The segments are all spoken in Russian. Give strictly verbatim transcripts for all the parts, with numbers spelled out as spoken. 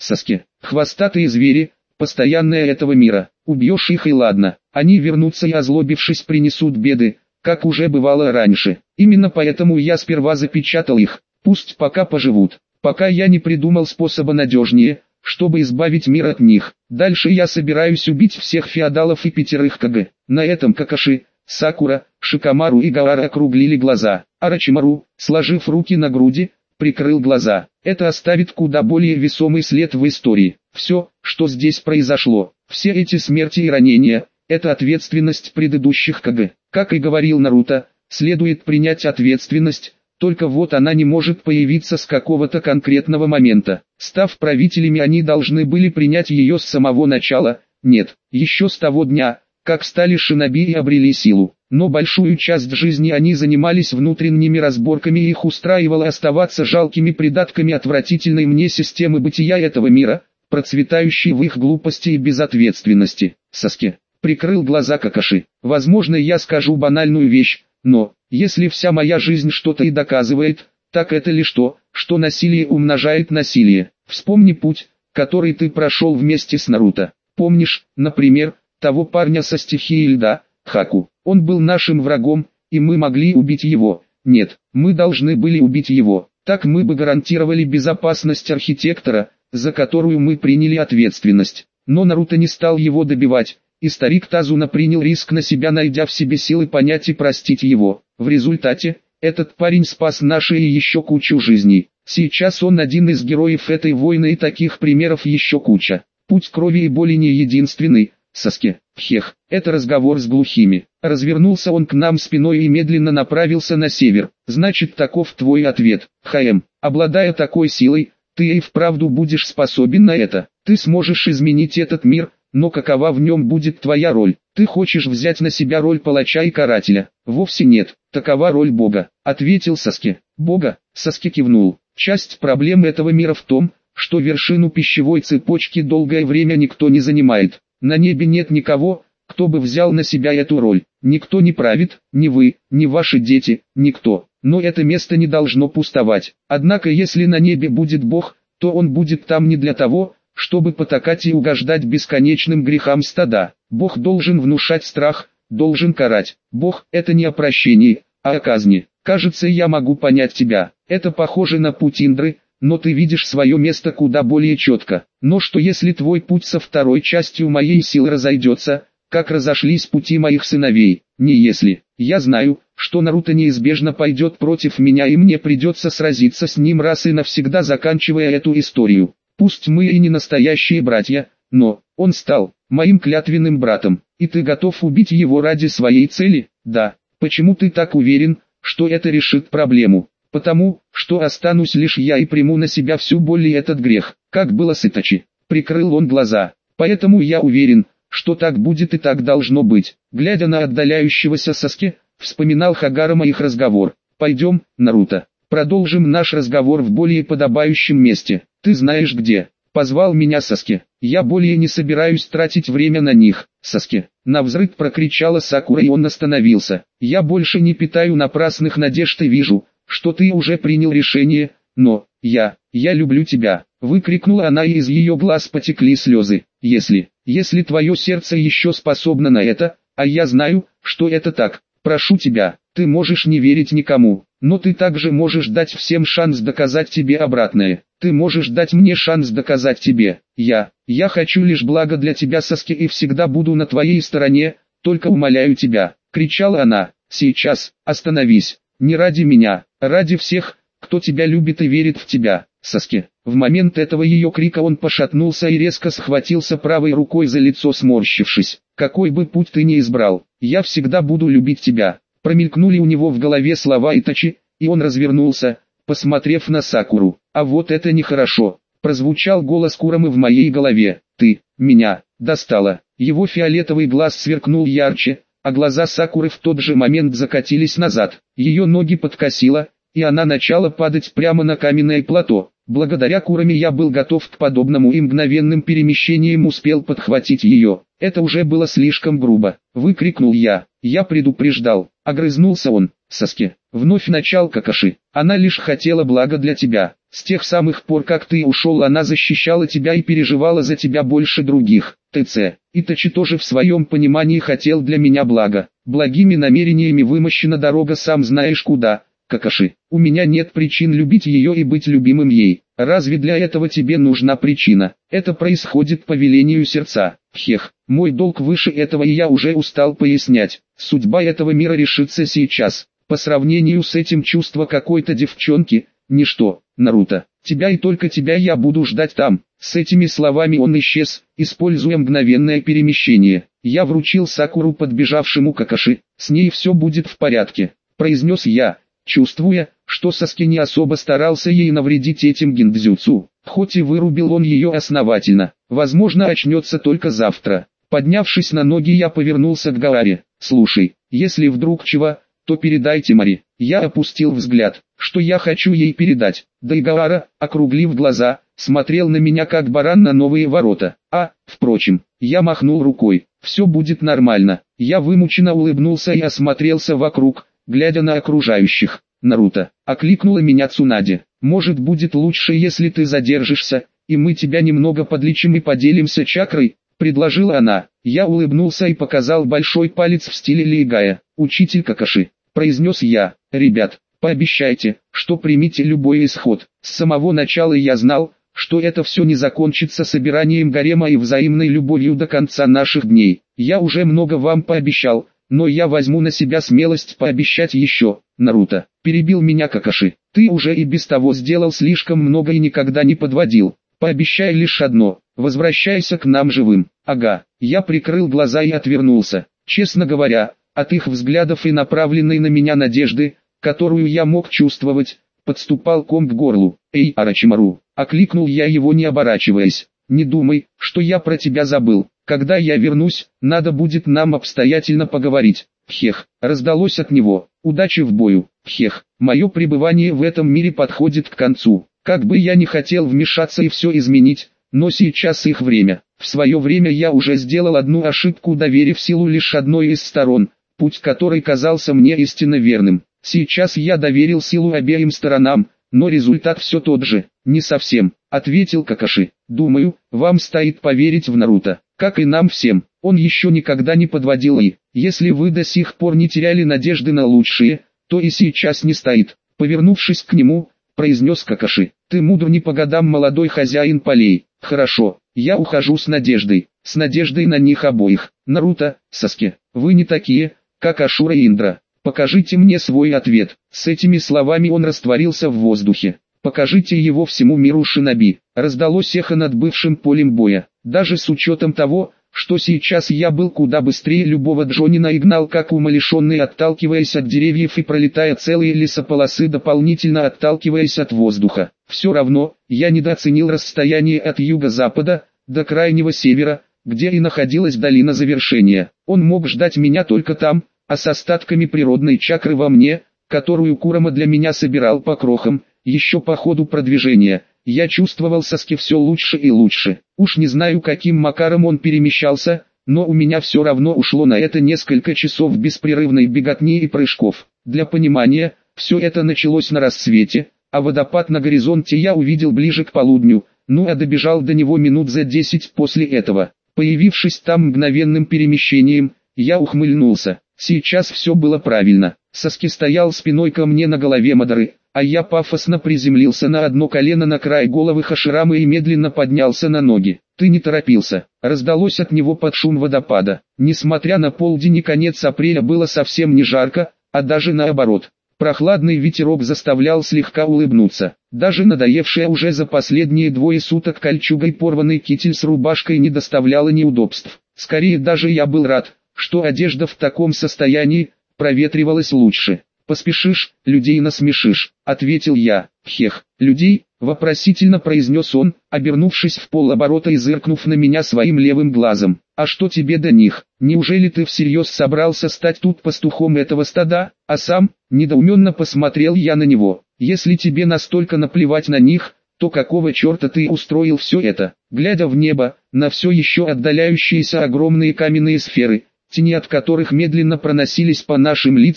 Саске. Хвостатые звери, постоянные этого мира. Убьешь их и ладно, они вернутся и озлобившись принесут беды, как уже бывало раньше. Именно поэтому я сперва запечатал их, пусть пока поживут, пока я не придумал способа надежнее, чтобы избавить мир от них. Дальше я собираюсь убить всех феодалов и пятерых Каг. На этом Какаши, Сакура, Шикамару и Гаара округлили глаза. Орочимару, сложив руки на груди, прикрыл глаза. Это оставит куда более весомый след в истории. Все, что здесь произошло, все эти смерти и ранения, это ответственность предыдущих Каг. Как и говорил Наруто, следует принять ответственность, только вот она не может появиться с какого-то конкретного момента. Став правителями, они должны были принять ее с самого начала, нет, еще с того дня, как стали шиноби и обрели силу. Но большую часть жизни они занимались внутренними разборками, и их устраивало оставаться жалкими придатками отвратительной мне системы бытия этого мира, процветающей в их глупости и безответственности. Саске прикрыл глаза Какаши. Возможно, я скажу банальную вещь, но, если вся моя жизнь что-то и доказывает, так это лишь то, что насилие умножает насилие. Вспомни путь, который ты прошел вместе с Наруто. Помнишь, например, того парня со стихией льда, Хаку? Он был нашим врагом, и мы могли убить его. Нет, мы должны были убить его. Так мы бы гарантировали безопасность архитектора, за которую мы приняли ответственность. Но Наруто не стал его добивать, и старик Тазуна принял риск на себя, найдя в себе силы понять и простить его. В результате, этот парень спас наши и еще кучу жизней. Сейчас он один из героев этой войны, и таких примеров еще куча. Путь крови и боли не единственный. Саске, хех, это разговор с глухими. Развернулся он к нам спиной и медленно направился на север. Значит, таков твой ответ. ХМ, обладая такой силой, ты и вправду будешь способен на это. Ты сможешь изменить этот мир, но какова в нем будет твоя роль? Ты хочешь взять на себя роль палача и карателя? Вовсе нет, такова роль Бога, ответил Саске. Бога? Саске кивнул. Часть проблем этого мира в том, что вершину пищевой цепочки долгое время никто не занимает. На небе нет никого, кто бы взял на себя эту роль. Никто не правит, ни вы, ни ваши дети, никто. Но это место не должно пустовать. Однако если на небе будет Бог, то он будет там не для того, чтобы потакать и угождать бесконечным грехам стада. Бог должен внушать страх, должен карать. Бог – это не о прощении, а о казни. Кажется, я могу понять тебя. Это похоже на путь Индры, но ты видишь свое место куда более четко. Но что если твой путь со второй частью моей силы разойдется, как разошлись пути моих сыновей? Не если. Я знаю, что Наруто неизбежно пойдет против меня, и мне придется сразиться с ним раз и навсегда, заканчивая эту историю. Пусть мы и не настоящие братья, но он стал моим клятвенным братом, и ты готов убить его ради своей цели? Да. Почему ты так уверен, что это решит проблему? Потому, что останусь лишь я и приму на себя всю боль и этот грех, как было с Итачи. Прикрыл он глаза. Поэтому я уверен, что так будет и так должно быть. Глядя на отдаляющегося Саске, вспоминал Хагарама их разговор. Пойдем, Наруто, продолжим наш разговор в более подобающем месте. Ты знаешь где. Позвал меня Саске. Я более не собираюсь тратить время на них. Саске. Навзрыд прокричала Сакура, и он остановился. Я больше не питаю напрасных надежд и вижу, что ты уже принял решение, но, я, я люблю тебя, выкрикнула она, и из ее глаз потекли слезы. Если, если твое сердце еще способно на это, а я знаю, что это так, прошу тебя, ты можешь не верить никому, но ты также можешь дать всем шанс доказать тебе обратное. Ты можешь дать мне шанс доказать тебе. Я, я хочу лишь блага для тебя, Саске, и всегда буду на твоей стороне, только умоляю тебя, кричала она. Сейчас, остановись. Не ради меня, ради всех, кто тебя любит и верит в тебя, Саске. В момент этого ее крика он пошатнулся и резко схватился правой рукой за лицо, сморщившись. Какой бы путь ты ни избрал, я всегда буду любить тебя. Промелькнули у него в голове слова Итачи, и он развернулся, посмотрев на Сакуру. А вот это нехорошо. Прозвучал голос Курамы в моей голове. Ты, меня, достала. Его фиолетовый глаз сверкнул ярче, а глаза Сакуры в тот же момент закатились назад. Ее ноги подкосило, и она начала падать прямо на каменное плато. Благодаря Кураме я был готов к подобному и мгновенным перемещением успел подхватить ее. Это уже было слишком грубо. Выкрикнул я. Я предупреждал. Огрызнулся он. Саске, Вновь начал Какаши. Она лишь хотела блага для тебя. С тех самых пор, как ты ушел, она защищала тебя и переживала за тебя больше других. ТЦ. Итачи тоже в своем понимании хотел для меня блага. Благими намерениями вымощена дорога сам знаешь куда. Какаши, у меня нет причин любить ее и быть любимым ей. Разве для этого тебе нужна причина? Это происходит по велению сердца. Хех, мой долг выше этого, и я уже устал пояснять. Судьба этого мира решится сейчас. По сравнению с этим чувство какой-то девчонки – ничто. Наруто, тебя и только тебя я буду ждать там. С этими словами он исчез, используя мгновенное перемещение. Я вручил Сакуру подбежавшему Какаши. С ней все будет в порядке, произнес я, чувствуя, что Саски не особо старался ей навредить этим гиндзюцу. Хоть и вырубил он ее основательно, возможно, очнется только завтра. Поднявшись на ноги, я повернулся к Гааре. Слушай, если вдруг чего, то передайте Мари. Я опустил взгляд, что я хочу ей передать. Да и Гаара, округлив глаза, смотрел на меня как баран на новые ворота. А, впрочем, я махнул рукой. Все будет нормально. Я вымученно улыбнулся и осмотрелся вокруг, глядя на окружающих. Наруто, окликнула меня Цунаде. Может, будет лучше, если ты задержишься, и мы тебя немного подлечим и поделимся чакрой, предложила она. Я улыбнулся и показал большой палец в стиле Лейгая. Учитель Какаши, произнес я. Ребят, пообещайте, что примите любой исход. С самого начала я знал, что это все не закончится собиранием гарема и взаимной любовью до конца наших дней. Я уже много вам пообещал, но я возьму на себя смелость пообещать еще. Наруто, перебил меня Какаши, ты уже и без того сделал слишком много и никогда не подводил. Пообещай лишь одно, возвращайся к нам живым. Ага, я прикрыл глаза и отвернулся. Честно говоря, от их взглядов и направленной на меня надежды, которую я мог чувствовать, подступал ком к горлу. «Эй, Арачимару!» — окликнул я его, не оборачиваясь. «Не думай, что я про тебя забыл. Когда я вернусь, надо будет нам обстоятельно поговорить». Хех, раздалось от него. «Удачи в бою». Хех, мое пребывание в этом мире подходит к концу. Как бы я ни хотел вмешаться и все изменить, но сейчас их время. В свое время я уже сделал одну ошибку, доверив силу лишь одной из сторон, путь которой казался мне истинно верным. Сейчас я доверил силу обеим сторонам, но результат все тот же. Не совсем, ответил Какаши. Думаю, вам стоит поверить в Наруто, как и нам всем. Он еще никогда не подводил, и, если вы до сих пор не теряли надежды на лучшее, то и сейчас не стоит. Повернувшись к нему, произнес Какаши. Ты мудр не по годам, молодой хозяин полей. Хорошо, я ухожу с надеждой, с надеждой на них обоих. Наруто, Саске, вы не такие, как Ашура и Индра. Покажите мне свой ответ. С этими словами он растворился в воздухе. Покажите его всему миру, шиноби. Раздалось эхо над бывшим полем боя. Даже с учетом того, что сейчас я был куда быстрее любого джонина и гнал как умалишенный, отталкиваясь от деревьев и пролетая целые лесополосы, дополнительно отталкиваясь от воздуха. Все равно, я недооценил расстояние от юго-запада до крайнего севера, где и находилась долина завершения. Он мог ждать меня только там, а с остатками природной чакры во мне, которую Курама для меня собирал по крохам, еще по ходу продвижения, я чувствовал Саски все лучше и лучше. Уж не знаю, каким макаром он перемещался, но у меня все равно ушло на это несколько часов беспрерывной беготни и прыжков. Для понимания, все это началось на рассвете, а водопад на горизонте я увидел ближе к полудню, ну а добежал до него минут за десять после этого. Появившись там мгновенным перемещением, я ухмыльнулся. Сейчас все было правильно. Саски стоял спиной ко мне на голове Мадары, а я пафосно приземлился на одно колено на край головы Хаширамы и медленно поднялся на ноги. «Ты не торопился», — раздалось от него под шум водопада. Несмотря на полдень и конец апреля было совсем не жарко, а даже наоборот. Прохладный ветерок заставлял слегка улыбнуться. Даже надоевшая уже за последние двое суток кольчугой порванный китель с рубашкой не доставляла неудобств. Скорее даже я был рад, что одежда в таком состоянии проветривалась лучше. «Поспешишь, людей насмешишь», — ответил я. «Хех, людей?» — вопросительно произнес он, обернувшись в полоборота и зыркнув на меня своим левым глазом. «А что тебе до них? Неужели ты всерьез собрался стать тут пастухом этого стада?» А сам, недоуменно посмотрел я на него. «Если тебе настолько наплевать на них, то какого черта ты устроил все это?» Глядя в небо, на все еще отдаляющиеся огромные каменные сферы, тени от которых медленно проносились по нашим лицам,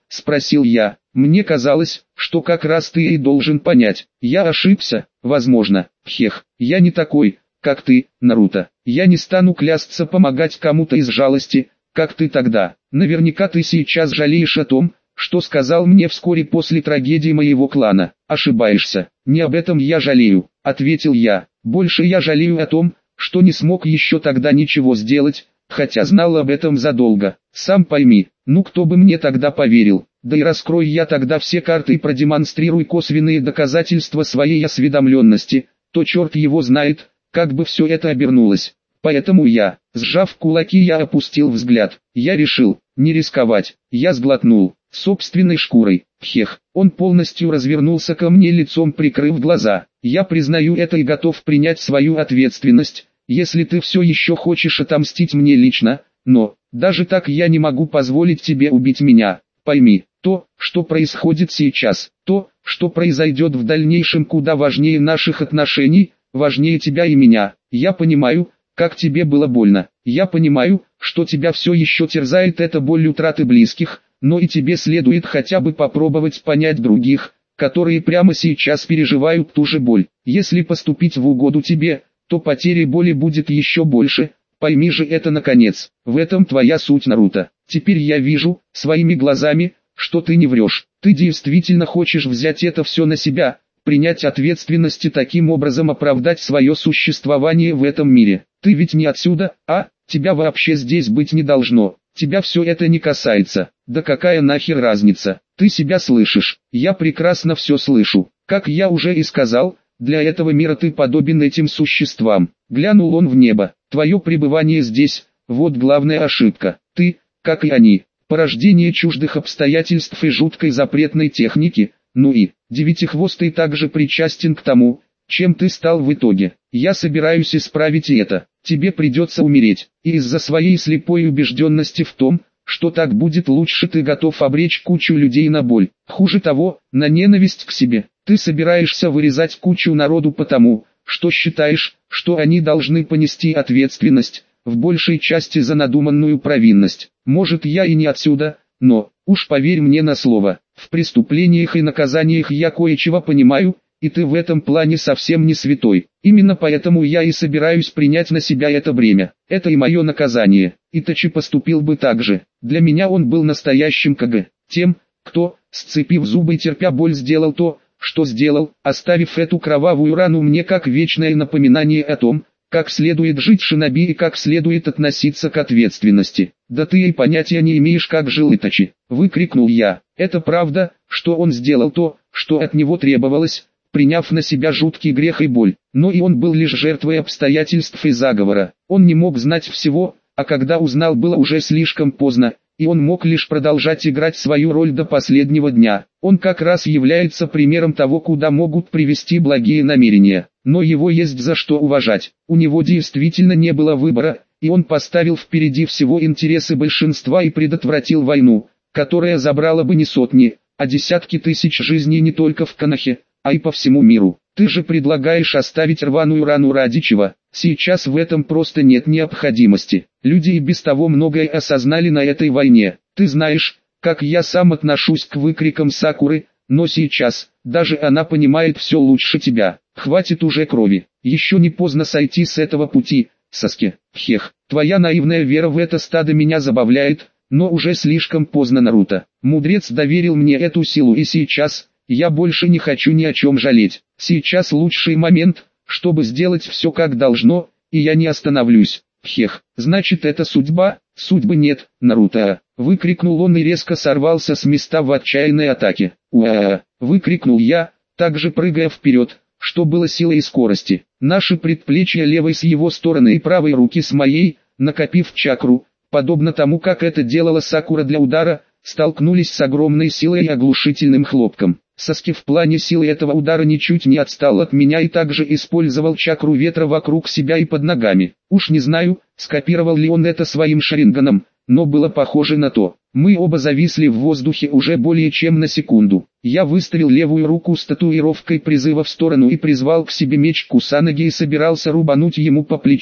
— спросил я. «Мне казалось, что как раз ты и должен понять. Я ошибся, возможно. Хех, я не такой, как ты, Наруто. Я не стану клясться помогать кому-то из жалости, как ты тогда. Наверняка ты сейчас жалеешь о том, что сказал мне вскоре после трагедии моего клана. Ошибаешься. Не об этом я жалею», — ответил я. «Больше я жалею о том, что не смог еще тогда ничего сделать, хотя знал об этом задолго. Сам пойми, ну кто бы мне тогда поверил. Да и раскрой я тогда все карты и продемонстрируй косвенные доказательства своей осведомленности, то черт его знает, как бы все это обернулось. Поэтому я, сжав кулаки, я опустил взгляд. Я решил, не рисковать. Я сглотнул, собственной шкурой. Хех, он полностью развернулся ко мне лицом, прикрыв глаза. Я признаю это и готов принять свою ответственность, если ты все еще хочешь отомстить мне лично, но, даже так я не могу позволить тебе убить меня. Пойми, то, что происходит сейчас, то, что произойдет в дальнейшем, куда важнее наших отношений, важнее тебя и меня. Я понимаю, как тебе было больно. Я понимаю, что тебя все еще терзает эта боль утраты близких, но и тебе следует хотя бы попробовать понять других, которые прямо сейчас переживают ту же боль. Если поступить в угоду тебе, то потери боли будет еще больше. Пойми же это наконец. В этом твоя суть, Наруто. Теперь я вижу, своими глазами, что ты не врешь. Ты действительно хочешь взять это все на себя, принять ответственность и таким образом оправдать свое существование в этом мире. Ты ведь не отсюда, а? Тебя вообще здесь быть не должно. Тебя все это не касается. Да какая нахер разница? Ты себя слышишь? Я прекрасно все слышу. Как я уже и сказал, для этого мира ты подобен этим существам. Глянул он в небо. Твое пребывание здесь, вот главная ошибка. Ты, как и они, порождение чуждых обстоятельств и жуткой запретной техники. Ну и, Девятихвостый также причастен к тому, чем ты стал в итоге. Я собираюсь исправить и это. Тебе придется умереть. И из-за своей слепой убежденности в том, что так будет лучше, ты готов обречь кучу людей на боль. Хуже того, на ненависть к себе. Ты собираешься вырезать кучу народу потому, что считаешь, что они должны понести ответственность, в большей части за надуманную провинность. Может, я и не отсюда, но, уж поверь мне на слово, в преступлениях и наказаниях я кое-чего понимаю, и ты в этом плане совсем не святой. Именно поэтому я и собираюсь принять на себя это бремя. Это и мое наказание. Итачи поступил бы так же. Для меня он был настоящим КГ. Тем, кто, сцепив зубы и терпя боль, сделал то, что сделал, оставив эту кровавую рану мне как вечное напоминание о том, как следует жить шиноби и как следует относиться к ответственности. Да ты и понятия не имеешь, как жил Итачи. Выкрикнул я. Это правда, что он сделал то, что от него требовалось, приняв на себя жуткий грех и боль. Но и он был лишь жертвой обстоятельств и заговора. Он не мог знать всего, а когда узнал, было уже слишком поздно, и он мог лишь продолжать играть свою роль до последнего дня. Он как раз является примером того, куда могут привести благие намерения. Но его есть за что уважать. У него действительно не было выбора, и он поставил впереди всего интересы большинства и предотвратил войну, которая забрала бы не сотни, а десятки тысяч жизней не только в Конохе, а и по всему миру. Ты же предлагаешь оставить рваную рану ради чего? Сейчас в этом просто нет необходимости. Люди и без того многое осознали на этой войне. Ты знаешь, как я сам отношусь к выкрикам Сакуры, но сейчас, даже она понимает все лучше тебя. Хватит уже крови. Еще не поздно сойти с этого пути, Саске. Хех, твоя наивная вера в это стадо меня забавляет, но уже слишком поздно, Наруто. Мудрец доверил мне эту силу, и сейчас, я больше не хочу ни о чем жалеть. Сейчас лучший момент, чтобы сделать все как должно, и я не остановлюсь. Хех, значит это судьба? Судьбы нет, Наруто. Выкрикнул он и резко сорвался с места в отчаянной атаке. Уа! Выкрикнул я, также прыгая вперед, что было силой и скорости. Наши предплечья левой с его стороны и правой руки с моей, накопив чакру, подобно тому, как это делала Сакура для удара, столкнулись с огромной силой и оглушительным хлопком. Саски в плане силы этого удара ничуть не отстал от меня и также использовал чакру ветра вокруг себя и под ногами. Уж не знаю, скопировал ли он это своим шаринганом, но было похоже на то. Мы оба зависли в воздухе уже более чем на секунду. Я выставил левую руку с татуировкой призыва в сторону и призвал к себе меч Кусанаги и собирался рубануть ему по плечу.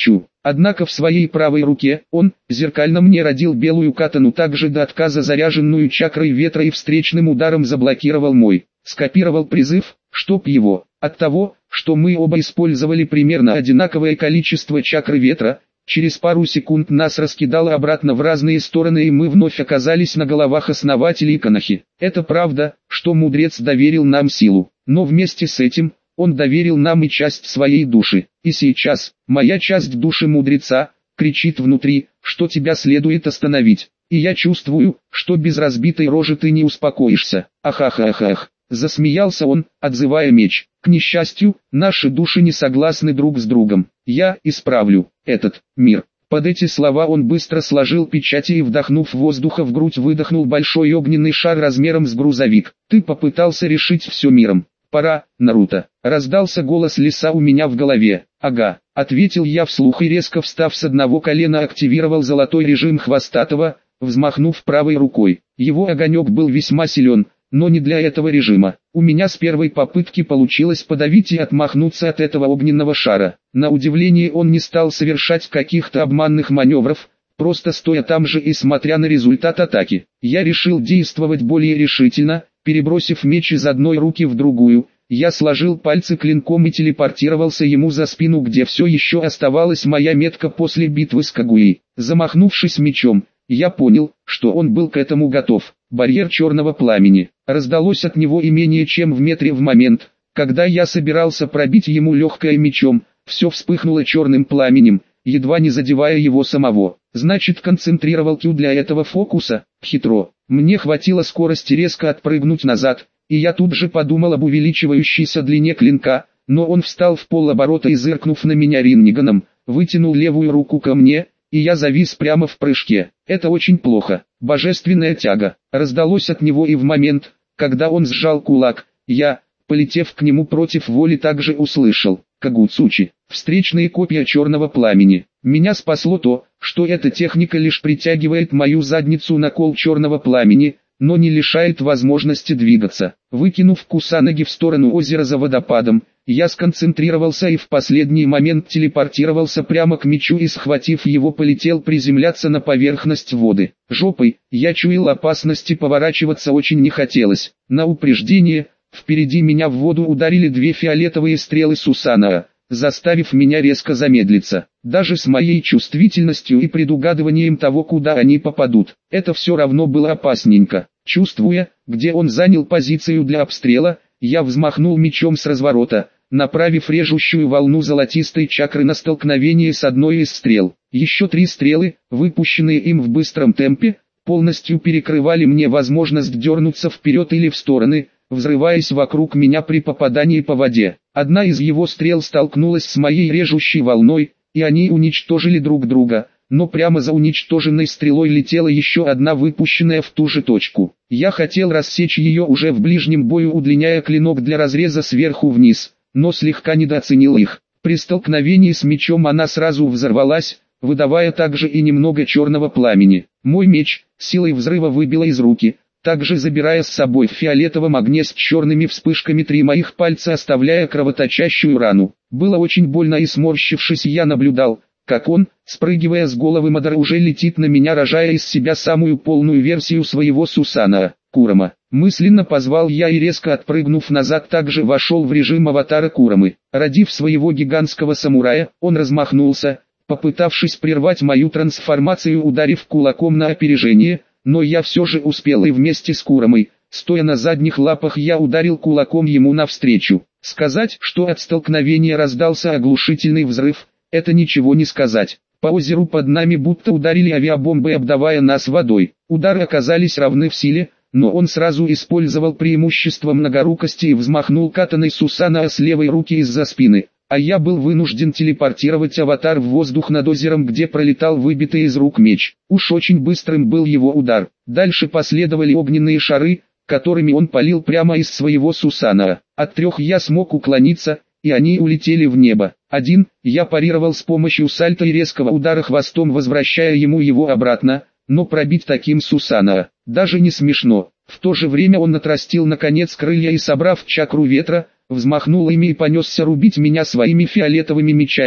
Однако в своей правой руке он зеркально мне родил белую катану, также до отказа заряженную чакрой ветра, и встречным ударом заблокировал мой. Скопировал призыв, чтоб его. От того, что мы оба использовали примерно одинаковое количество чакры ветра, через пару секунд нас раскидало обратно в разные стороны, и мы вновь оказались на головах основателей Канахи. Это правда, что мудрец доверил нам силу, но вместе с этим он доверил нам и часть своей души. И сейчас, моя часть души мудреца кричит внутри, что тебя следует остановить. И я чувствую, что без разбитой рожи ты не успокоишься. Ахахахах. Засмеялся он, отзывая меч. К несчастью, наши души не согласны друг с другом. Я исправлю этот мир. Под эти слова он быстро сложил печати и, вдохнув воздуха в грудь, выдохнул большой огненный шар размером с грузовик. Ты попытался решить все миром. Пора, Наруто. Раздался голос лиса у меня в голове. Ага, ответил я вслух и, резко встав с одного колена, активировал золотой режим хвостатого, взмахнув правой рукой. Его огонек был весьма силен, но не для этого режима. У меня с первой попытки получилось подавить и отмахнуться от этого огненного шара. На удивление, он не стал совершать каких-то обманных маневров, просто стоя там же и смотря на результат атаки. Я решил действовать более решительно. Перебросив меч из одной руки в другую, я сложил пальцы клинком и телепортировался ему за спину, где все еще оставалась моя метка после битвы с Кагуей. Замахнувшись мечом, я понял, что он был к этому готов. Барьер черного пламени. Раздалось от него и менее чем в метре. В момент, когда я собирался пробить ему легкое мечом, все вспыхнуло черным пламенем, едва не задевая его самого. Значит, концентрировал Q для этого фокуса? Хитро. Мне хватило скорости резко отпрыгнуть назад, и я тут же подумал об увеличивающейся длине клинка, но он встал в полоборота и, зыркнув на меня ринниганом, вытянул левую руку ко мне, и я завис прямо в прыжке. Это очень плохо. Божественная тяга. Раздалось от него, и в момент, когда он сжал кулак, я, полетев к нему против воли, также услышал Кагуцучи. Встречные копья черного пламени. Меня спасло то, что эта техника лишь притягивает мою задницу на кол черного пламени, но не лишает возможности двигаться. Выкинув Кусанаги в сторону озера за водопадом, я сконцентрировался и в последний момент телепортировался прямо к мечу и, схватив его, полетел приземляться на поверхность воды. Жопой, я чуял опасности, поворачиваться очень не хотелось. На упреждение, впереди меня в воду ударили две фиолетовые стрелы Сусанаа, заставив меня резко замедлиться. Даже с моей чувствительностью и предугадыванием того, куда они попадут, это все равно было опасненько. Чувствуя, где он занял позицию для обстрела, я взмахнул мечом с разворота, направив режущую волну золотистой чакры на столкновение с одной из стрел. Еще три стрелы, выпущенные им в быстром темпе, полностью перекрывали мне возможность дернуться вперед или в стороны, взрываясь вокруг меня при попадании по воде. Одна из его стрел столкнулась с моей режущей волной, и они уничтожили друг друга, но прямо за уничтоженной стрелой летела еще одна, выпущенная в ту же точку. Я хотел рассечь ее уже в ближнем бою, удлиняя клинок для разреза сверху вниз, но слегка недооценил их. При столкновении с мечом она сразу взорвалась, выдавая также и немного черного пламени. Мой меч силой взрыва выбило из руки, также забирая с собой в фиолетовом огне с черными вспышками три моих пальца, оставляя кровоточащую рану. Было очень больно, и, сморщившись, я наблюдал, как он, спрыгивая с головы Мадара, уже летит на меня, рожая из себя самую полную версию своего Сусанаа, Курама. Мысленно позвал я и, резко отпрыгнув назад, также вошел в режим аватара Курамы. Родив своего гигантского самурая, он размахнулся, попытавшись прервать мою трансформацию, ударив кулаком на опережение, но я все же успел, и вместе с Курамой, стоя на задних лапах, я ударил кулаком ему навстречу. Сказать, что от столкновения раздался оглушительный взрыв, это ничего не сказать. По озеру под нами будто ударили авиабомбы, обдавая нас водой. Удары оказались равны в силе, но он сразу использовал преимущество многорукости и взмахнул катаной Сусанаа с левой руки из-за спины, а я был вынужден телепортировать аватар в воздух над озером, где пролетал выбитый из рук меч. Уж очень быстрым был его удар. Дальше последовали огненные шары, которыми он палил прямо из своего Сусанаа. От трех я смог уклониться, и они улетели в небо. Один, я парировал с помощью сальто и резкого удара хвостом, возвращая ему его обратно, но пробить таким Сусанаа даже не смешно. В то же время он отрастил наконец крылья и, собрав чакру ветра, взмахнул ими и понесся рубить меня своими фиолетовыми мечами,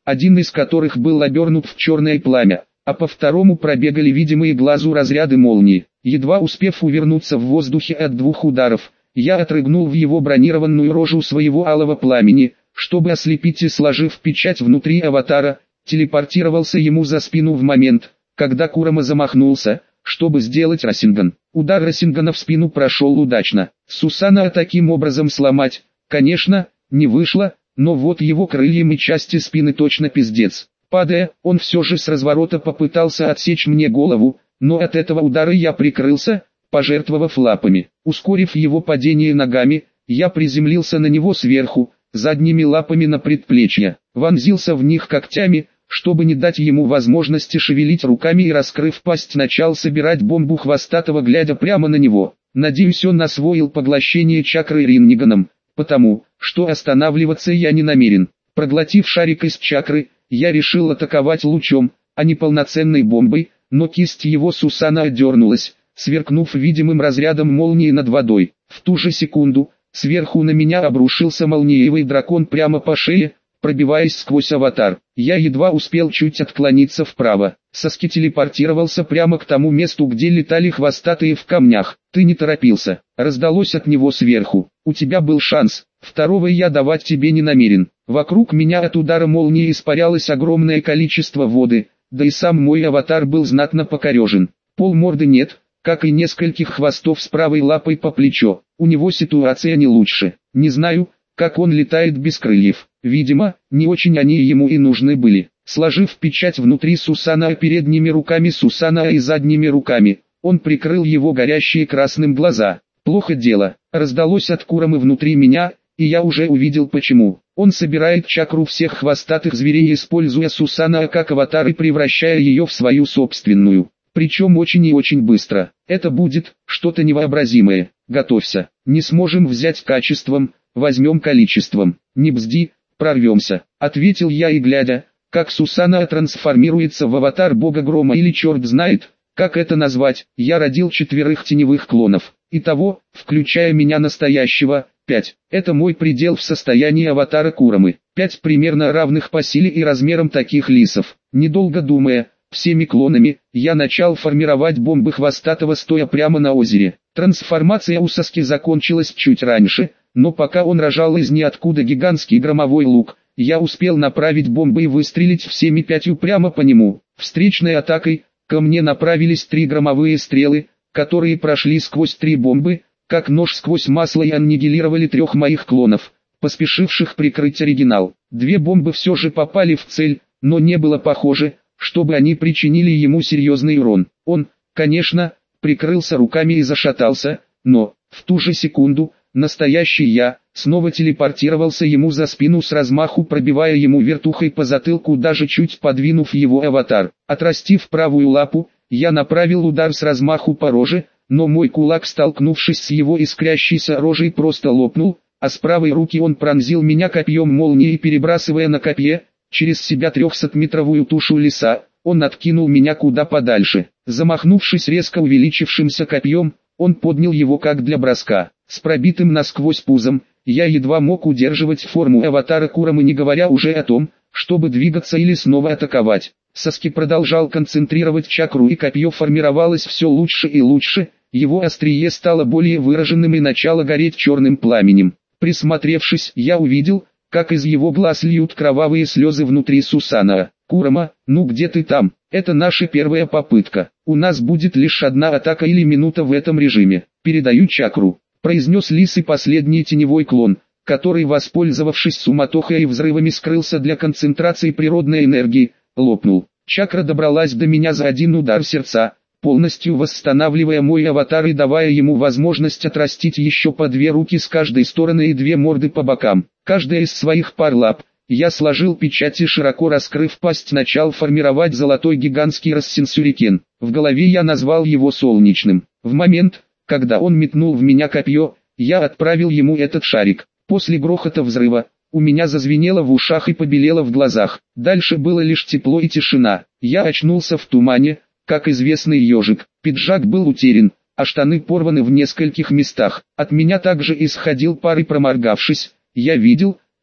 один из которых был обернут в черное пламя, а по второму пробегали видимые глазу разряды молнии. Едва успев увернуться в воздухе от двух ударов, я отрыгнул в его бронированную рожу своего алого пламени, чтобы ослепить, и, сложив печать внутри аватара, телепортировался ему за спину в момент, когда Курама замахнулся, чтобы сделать Расинган. Удар Расингана в спину прошел удачно. Сусана таким образом сломать, конечно, не вышло, но вот его крыльям и части спины точно пиздец. Падая, он все же с разворота попытался отсечь мне голову, но от этого удара я прикрылся, пожертвовав лапами. Ускорив его падение ногами, я приземлился на него сверху, задними лапами на предплечья, вонзился в них когтями, чтобы не дать ему возможности шевелить руками, и, раскрыв пасть, начал собирать бомбу хвостатого, глядя прямо на него. Надеюсь, он освоил поглощение чакры Ринниганом, потому что останавливаться я не намерен. Проглотив шарик из чакры, я решил атаковать лучом, а не полноценной бомбой, но кисть его Сусана отдернулась, сверкнув видимым разрядом молнии над водой. В ту же секунду, сверху на меня обрушился молниевый дракон прямо по шее, пробиваясь сквозь аватар. Я едва успел чуть отклониться вправо. Саски телепортировался прямо к тому месту, где летали хвостатые в камнях. «Ты не торопился», — раздалось от него сверху. «У тебя был шанс, второго я давать тебе не намерен». Вокруг меня от удара молнии испарялось огромное количество воды, да и сам мой аватар был знатно покорежен. Полморды нет, как и нескольких хвостов с правой лапой по плечо. У него ситуация не лучше. Не знаю, как он летает без крыльев. Видимо, не очень они ему и нужны были. Сложив печать внутри Сусана передними руками Сусана и задними руками, он прикрыл его горящие красным глаза. Плохо дело. Раздалось от Курамы внутри меня, и я уже увидел почему. Он собирает чакру всех хвостатых зверей, используя Сусана как аватар и превращая ее в свою собственную. Причем очень и очень быстро. Это будет что-то невообразимое. Готовься. Не сможем взять качеством, возьмем количеством. Не бзди, прорвемся, ответил я, и глядя, как Сусана трансформируется в аватар бога грома, или черт знает, как это назвать, я родил четверых теневых клонов. Итого, включая меня настоящего, пять. Это мой предел в состоянии аватара Курамы. Пять примерно равных по силе и размерам таких лисов. Недолго думая, всеми клонами, я начал формировать бомбы хвостатого, стоя прямо на озере. Трансформация у Саски закончилась чуть раньше, но пока он рожал из ниоткуда гигантский громовой лук, я успел направить бомбы и выстрелить всеми пятью прямо по нему. Встречной атакой ко мне направились три громовые стрелы, которые прошли сквозь три бомбы, как нож сквозь масло, и аннигилировали трех моих клонов, поспешивших прикрыть оригинал. Две бомбы все же попали в цель, но не было похоже, чтобы они причинили ему серьезный урон. Он, конечно, прикрылся руками и зашатался, но, в ту же секунду, настоящий я, снова телепортировался ему за спину, с размаху пробивая ему вертухой по затылку, даже чуть подвинув его аватар. Отрастив правую лапу, я направил удар с размаху по роже, но мой кулак, столкнувшись с его искрящейся рожей, просто лопнул, а с правой руки он пронзил меня копьем молнии, перебрасывая на копье, через себя трехсотметровую тушу лиса. Он откинул меня куда подальше. Замахнувшись резко увеличившимся копьем, он поднял его как для броска. С пробитым насквозь пузом, я едва мог удерживать форму аватара Курамы, не говоря уже о том, чтобы двигаться или снова атаковать. Саски продолжал концентрировать чакру, и копье формировалось все лучше и лучше, его острие стало более выраженным и начало гореть черным пламенем. Присмотревшись, я увидел, как из его глаз льют кровавые слезы внутри Сусана. «Курама, ну где ты там? Это наша первая попытка. У нас будет лишь одна атака или минута в этом режиме. Передаю чакру», — произнес лис, и последний теневой клон, который, воспользовавшись суматохой и взрывами, скрылся для концентрации природной энергии, лопнул. Чакра добралась до меня за один удар сердца, полностью восстанавливая мой аватар и давая ему возможность отрастить еще по две руки с каждой стороны и две морды по бокам. Каждая из своих пар лап, я сложил печать и, широко раскрыв пасть, начал формировать золотой гигантский рассенсюрикен. В голове я назвал его солнечным. В момент, когда он метнул в меня копье, я отправил ему этот шарик. После грохота взрыва, у меня зазвенело в ушах и побелело в глазах. Дальше было лишь тепло и тишина. Я очнулся в тумане, как известный ежик. Пиджак был утерян, а штаны порваны в нескольких местах. От меня также исходил пар, и, проморгавшись, я видел,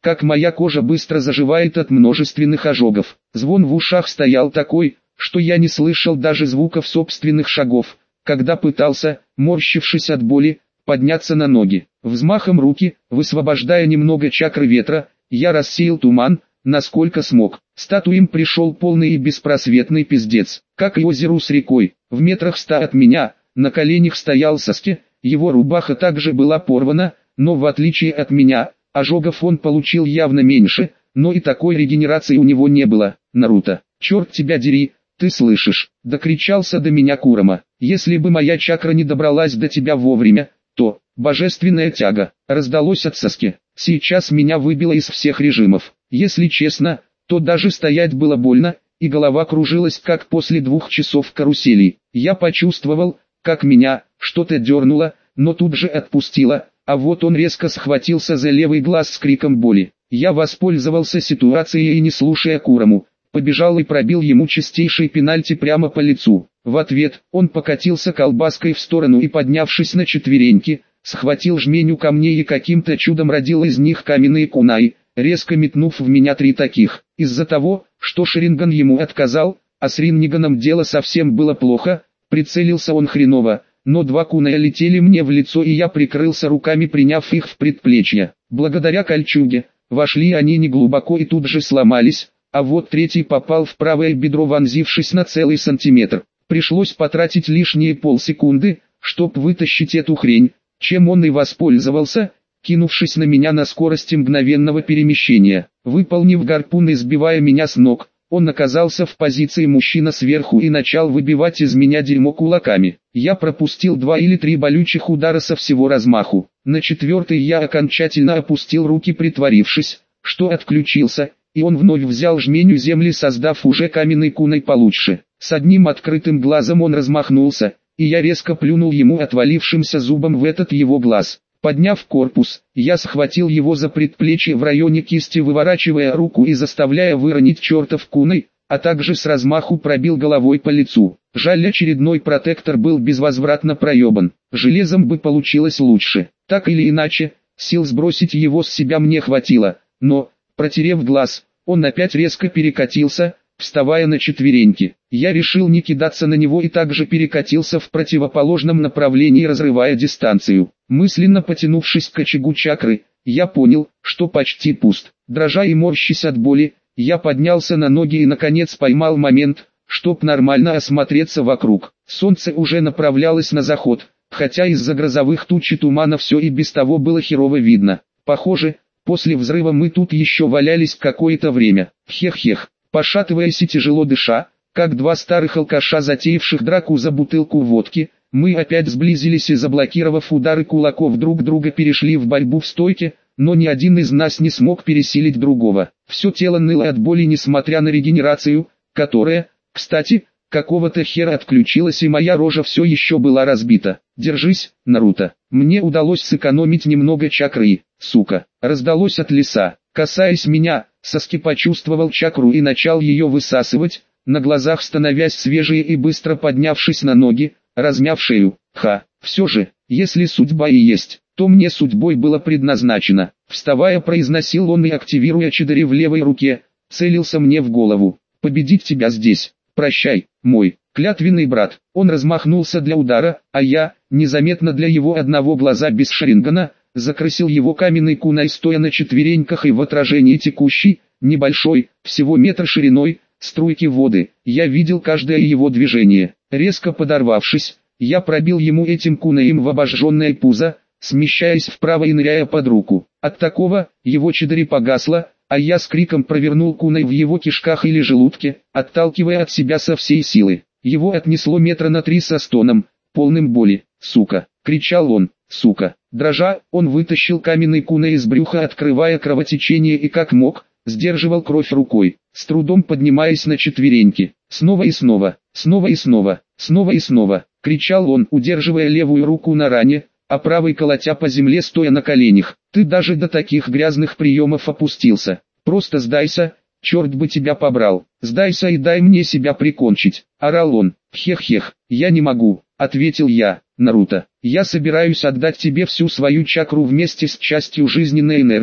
как моя кожа быстро заживает от множественных ожогов. Звон в ушах стоял такой, что я не слышал даже звуков собственных шагов, когда пытался, морщившись от боли, подняться на ноги. Взмахом руки, высвобождая немного чакры ветра, я рассеял туман, насколько смог. Статуям пришел полный и беспросветный пиздец. Как и озеру с рекой, в метрах ста от меня, на коленях стоял Саски, его рубаха также была порвана, но в отличие от меня, ожогов он получил явно меньше, но и такой регенерации у него не было. Наруто, черт тебя дери, ты слышишь, докричался до меня Курама. Если бы моя чакра не добралась до тебя вовремя, то, божественная тяга, раздалось от Саски. Сейчас меня выбило из всех режимов. Если честно, то даже стоять было больно, и голова кружилась как после двух часов карусели. Я почувствовал, как меня что-то дернуло, но тут же отпустило, а вот он резко схватился за левый глаз с криком боли. Я воспользовался ситуацией и, не слушая Кураму, побежал и пробил ему чистейший пенальти прямо по лицу. В ответ он покатился колбаской в сторону и, поднявшись на четвереньки, схватил жменю камней и каким-то чудом родил из них каменные кунаи, резко метнув в меня три таких. Из-за того, что Шаринган ему отказал, а с Ринниганом дело совсем было плохо, прицелился он хреново, но два куная летели мне в лицо, и я прикрылся руками, приняв их в предплечье. Благодаря кольчуге, вошли они не глубоко и тут же сломались, а вот третий попал в правое бедро, вонзившись на целый сантиметр. Пришлось потратить лишние полсекунды, чтоб вытащить эту хрень, чем он и воспользовался, кинувшись на меня на скорости мгновенного перемещения. Выполнив гарпун и сбивая меня с ног, он оказался в позиции мужчина сверху и начал выбивать из меня дерьмо кулаками. Я пропустил два или три болючих удара со всего размаху. На четвертый я окончательно опустил руки, притворившись, что отключился, и он вновь взял жменю земли, создав уже каменный кунай получше. С одним открытым глазом он размахнулся, и я резко плюнул ему отвалившимся зубом в этот его глаз. Подняв корпус, я схватил его за предплечье в районе кисти, выворачивая руку и заставляя выронить чертов кунай, а также с размаху пробил головой по лицу. Жаль, очередной протектор был безвозвратно проебан. Железом бы получилось лучше. Так или иначе, сил сбросить его с себя мне хватило, но, протерев глаз, он опять резко перекатился, вставая на четвереньки. Я решил не кидаться на него и также перекатился в противоположном направлении, разрывая дистанцию. Мысленно потянувшись к очагу чакры, я понял, что почти пуст. Дрожа и морщась от боли, я поднялся на ноги и наконец поймал момент, чтоб нормально осмотреться вокруг. Солнце уже направлялось на заход, хотя из-за грозовых туч и тумана все и без того было херово видно. Похоже, после взрыва мы тут еще валялись какое-то время. Хех-хех. Пошатываясь и тяжело дыша, как два старых алкаша, затеявших драку за бутылку водки, мы опять сблизились и, заблокировав удары кулаков друг друга, перешли в борьбу в стойке, но ни один из нас не смог пересилить другого. Все тело ныло от боли, несмотря на регенерацию, которая, кстати, какого-то хера отключилась, и моя рожа все еще была разбита. «Держись, Наруто». Мне удалось сэкономить немного чакры, сука. Раздалось от леса. Касаясь меня, Саски почувствовал чакру и начал ее высасывать, на глазах становясь свежей и быстро поднявшись на ноги, размяв шею. Ха, все же, если судьба и есть, то мне судьбой было предназначено. Вставая, произносил он и, активируя чидари в левой руке, целился мне в голову. «Победить тебя здесь. Прощай, мой клятвенный брат». Он размахнулся для удара, а я, незаметно для его одного глаза без шарингана, закрасил его каменный кунай, стоя на четвереньках, и в отражении текущей, небольшой, всего метр шириной, струйки воды, я видел каждое его движение. Резко подорвавшись, я пробил ему этим кунаем в обожженное пузо, смещаясь вправо и ныряя под руку. От такого, его чидари погасло, а я с криком провернул кунай в его кишках или желудке, отталкивая от себя со всей силы. Его отнесло метра на три со стоном, полным боли. «Сука!» — кричал он, «сука!» Дрожа, он вытащил каменный кунай из брюха, открывая кровотечение, и как мог, сдерживал кровь рукой, с трудом поднимаясь на четвереньки. Снова и снова, снова и снова, снова и снова, кричал он, удерживая левую руку на ране, а правой колотя по земле, стоя на коленях. «Ты даже до таких грязных приемов опустился. Просто сдайся, черт бы тебя побрал. Сдайся и дай мне себя прикончить», — орал он. «Хех-хех, я не могу», — ответил я. «Наруто, я собираюсь отдать тебе всю свою чакру вместе с частью жизненной энергии.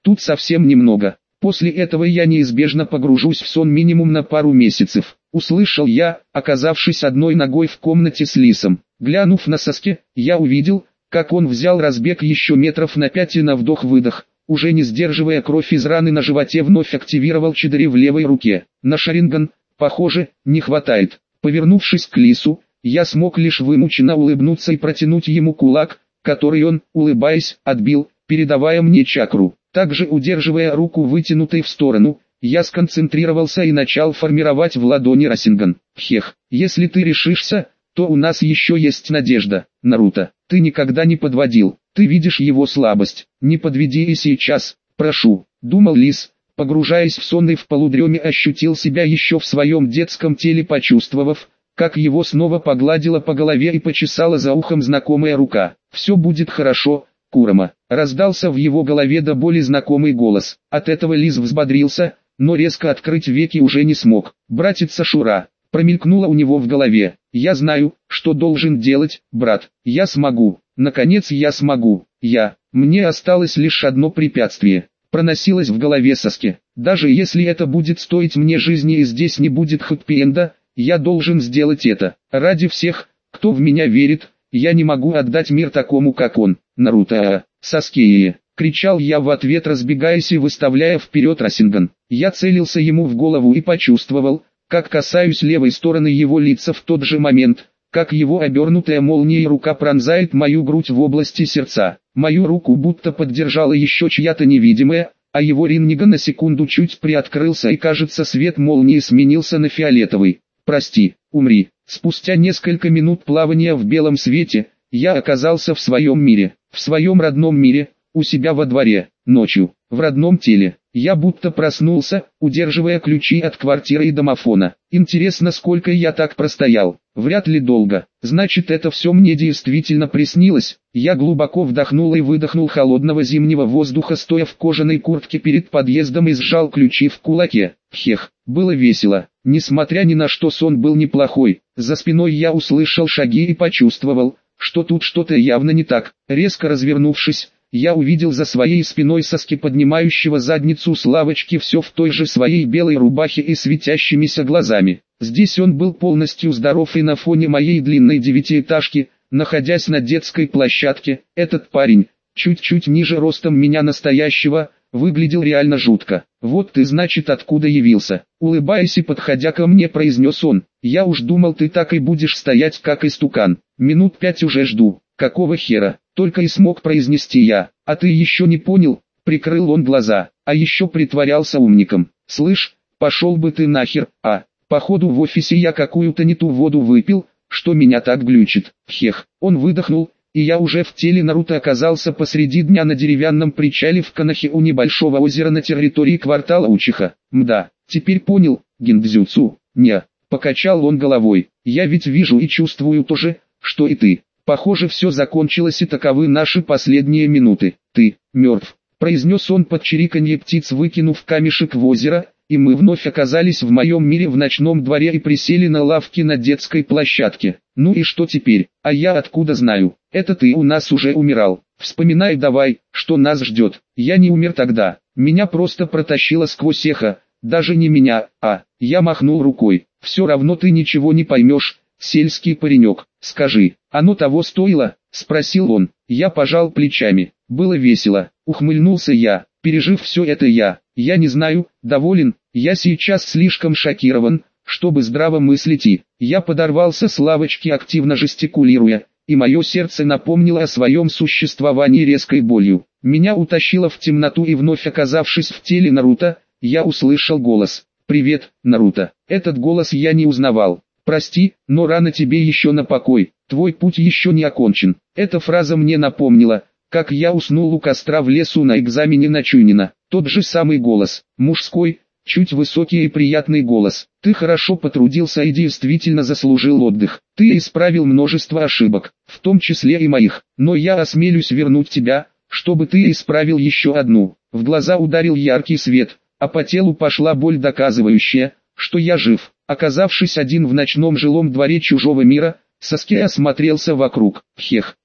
Тут совсем немного. После этого я неизбежно погружусь в сон минимум на пару месяцев. Услышал я, оказавшись одной ногой в комнате с Лисом. Глянув на соски, я увидел, как он взял разбег еще метров на пять и на вдох-выдох, уже не сдерживая кровь из раны на животе, вновь активировал чадри в левой руке. На шаринган, похоже, не хватает. Повернувшись к Лису, я смог лишь вымученно улыбнуться и протянуть ему кулак, который он, улыбаясь, отбил, передавая мне чакру. Также удерживая руку вытянутой в сторону, я сконцентрировался и начал формировать в ладони Расинган. Хех, если ты решишься, то у нас еще есть надежда. Наруто, ты никогда не подводил, ты видишь его слабость, не подведи и сейчас, прошу, думал Лис, погружаясь в сон и в полудреме ощутил себя еще в своем детском теле, почувствовав, как его снова погладила по голове и почесала за ухом знакомая рука. Все будет хорошо, Курама. Раздался в его голове до боли знакомый голос. От этого Лис взбодрился, но резко открыть веки уже не смог. «Братица Шура», промелькнуло у него в голове. «Я знаю, что должен делать, брат. Я смогу. Наконец я смогу. Я. Мне осталось лишь одно препятствие». Проносилось в голове Саске. «Даже если это будет стоить мне жизни и здесь не будет хэппи-энда, я должен сделать это. Ради всех, кто в меня верит, я не могу отдать мир такому, как он». «Наруто, Саские!» — кричал я в ответ, разбегаясь и выставляя вперед Расинган. Я целился ему в голову и почувствовал, как касаюсь левой стороны его лица в тот же момент, как его обернутая молнией рука пронзает мою грудь в области сердца. Мою руку будто поддержала еще чья-то невидимая, а его ринниган на секунду чуть приоткрылся и, кажется, свет молнии сменился на фиолетовый. «Прости, умри». Спустя несколько минут плавания в белом свете, я оказался в своем мире, в своем родном мире, у себя во дворе, ночью, в родном теле. Я будто проснулся, удерживая ключи от квартиры и домофона. Интересно, сколько я так простоял. Вряд ли долго. Значит, это все мне действительно приснилось. Я глубоко вдохнул и выдохнул холодного зимнего воздуха, стоя в кожаной куртке перед подъездом, и сжал ключи в кулаке. Хех, было весело. Несмотря ни на что, сон был неплохой. За спиной я услышал шаги и почувствовал, что тут что-то явно не так. Резко развернувшись, я увидел за своей спиной Саски, поднимающего задницу с лавочки, все в той же своей белой рубахе и светящимися глазами. Здесь он был полностью здоров, и на фоне моей длинной девятиэтажки, находясь на детской площадке, этот парень, чуть-чуть ниже ростом меня настоящего, выглядел реально жутко. «Вот ты, значит, откуда явился», — улыбаясь и подходя ко мне, произнес он. «Я уж думал, ты так и будешь стоять, как истукан. Минут пять уже жду». «Какого хера?» — только и смог произнести я. «А ты еще не понял?» — прикрыл он глаза. «А еще притворялся умником. Слышь, пошел бы ты нахер, а? Походу в офисе я какую-то не ту воду выпил, что меня так глючит». Хех, он выдохнул, и я уже в теле Наруто оказался посреди дня на деревянном причале в Канахе у небольшого озера на территории квартала Учиха. «Мда, теперь понял, гиндзюцу?» «Не», — покачал он головой. «Я ведь вижу и чувствую то же, что и ты. Похоже, все закончилось, и таковы наши последние минуты. Ты мертв», — произнес он под чириканье птиц, выкинув камешек в озеро, и мы вновь оказались в моем мире в ночном дворе и присели на лавке на детской площадке. «Ну и что теперь? А я откуда знаю? Это ты у нас уже умирал. Вспоминай давай, что нас ждет». «Я не умер тогда. Меня просто протащило сквозь эхо. Даже не меня, а...» Я махнул рукой. «Все равно ты ничего не поймешь, сельский паренек. Скажи, оно того стоило?» — спросил он. Я пожал плечами. «Было весело», — ухмыльнулся я. «Пережив все это я, я не знаю, доволен, я сейчас слишком шокирован, чтобы здраво мыслить, и...» Я подорвался с лавочки, активно жестикулируя, и мое сердце напомнило о своем существовании резкой болью. Меня утащило в темноту, и вновь оказавшись в теле Наруто, я услышал голос. «Привет, Наруто». Этот голос я не узнавал. «Прости, но рано тебе еще на покой, твой путь еще не окончен». Эта фраза мне напомнила, как я уснул у костра в лесу на экзамене на Чунина. Тот же самый голос, мужской, чуть высокий и приятный голос. «Ты хорошо потрудился и действительно заслужил отдых. Ты исправил множество ошибок, в том числе и моих, но я осмелюсь вернуть тебя, чтобы ты исправил еще одну». В глаза ударил яркий свет, а по телу пошла боль, доказывающая, что я жив. Оказавшись один в ночном жилом дворе чужого мира, Саски осмотрелся вокруг. «Хех,